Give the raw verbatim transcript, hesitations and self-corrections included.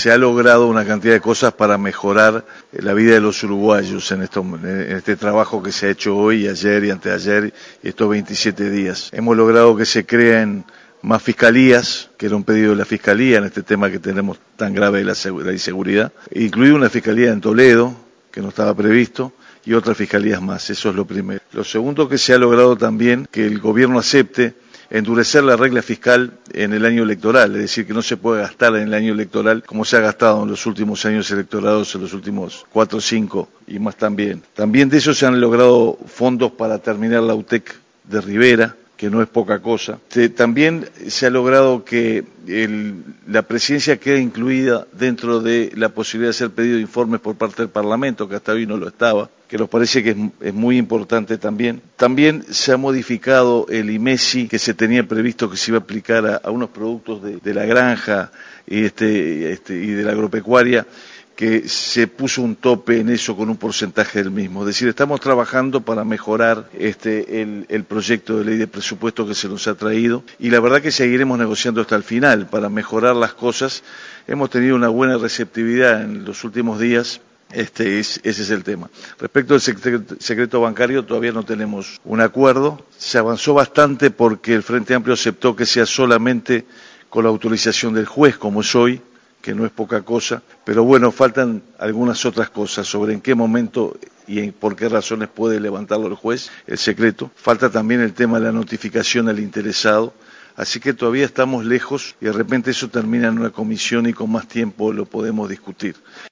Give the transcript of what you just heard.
se ha logrado una cantidad de cosas para mejorar la vida de los uruguayos en, esto, en este trabajo que se ha hecho hoy, ayer y anteayer y estos veintisiete días. Hemos logrado que se creen más fiscalías, que era un pedido de la Fiscalía en este tema que tenemos tan grave de la, la inseguridad, incluida una fiscalía en Toledo, que no estaba previsto, y otras fiscalías más, eso es lo primero. Lo segundo que se ha logrado también, que el gobierno acepte endurecer la regla fiscal en el año electoral, es decir, que no se puede gastar en el año electoral como se ha gastado en los últimos años electorados, en los últimos cuatro o cinco y más también. También de eso se han logrado fondos para terminar la U T E C de Rivera, que no es poca cosa. También se ha logrado que el, la presidencia quede incluida dentro de la posibilidad de hacer pedido de informes por parte del Parlamento, que hasta hoy no lo estaba, que nos parece que es, es muy importante también. También se ha modificado el I M E S I, que se tenía previsto que se iba a aplicar a, a unos productos de, de la granja y, este, este, y de la agropecuaria, que se puso un tope en eso con un porcentaje del mismo. Es decir, estamos trabajando para mejorar este, el, el proyecto de ley de presupuesto que se nos ha traído y la verdad que seguiremos negociando hasta el final para mejorar las cosas. Hemos tenido una buena receptividad en los últimos días. Este es, ese es el tema. Respecto al secreto, secreto bancario, todavía no tenemos un acuerdo. Se avanzó bastante porque el Frente Amplio aceptó que sea solamente con la autorización del juez, como es hoy, que no es poca cosa, pero bueno, faltan algunas otras cosas sobre en qué momento y en, por qué razones puede levantarlo el juez, el secreto. Falta también el tema de la notificación al interesado, así que todavía estamos lejos y de repente eso termina en una comisión y con más tiempo lo podemos discutir.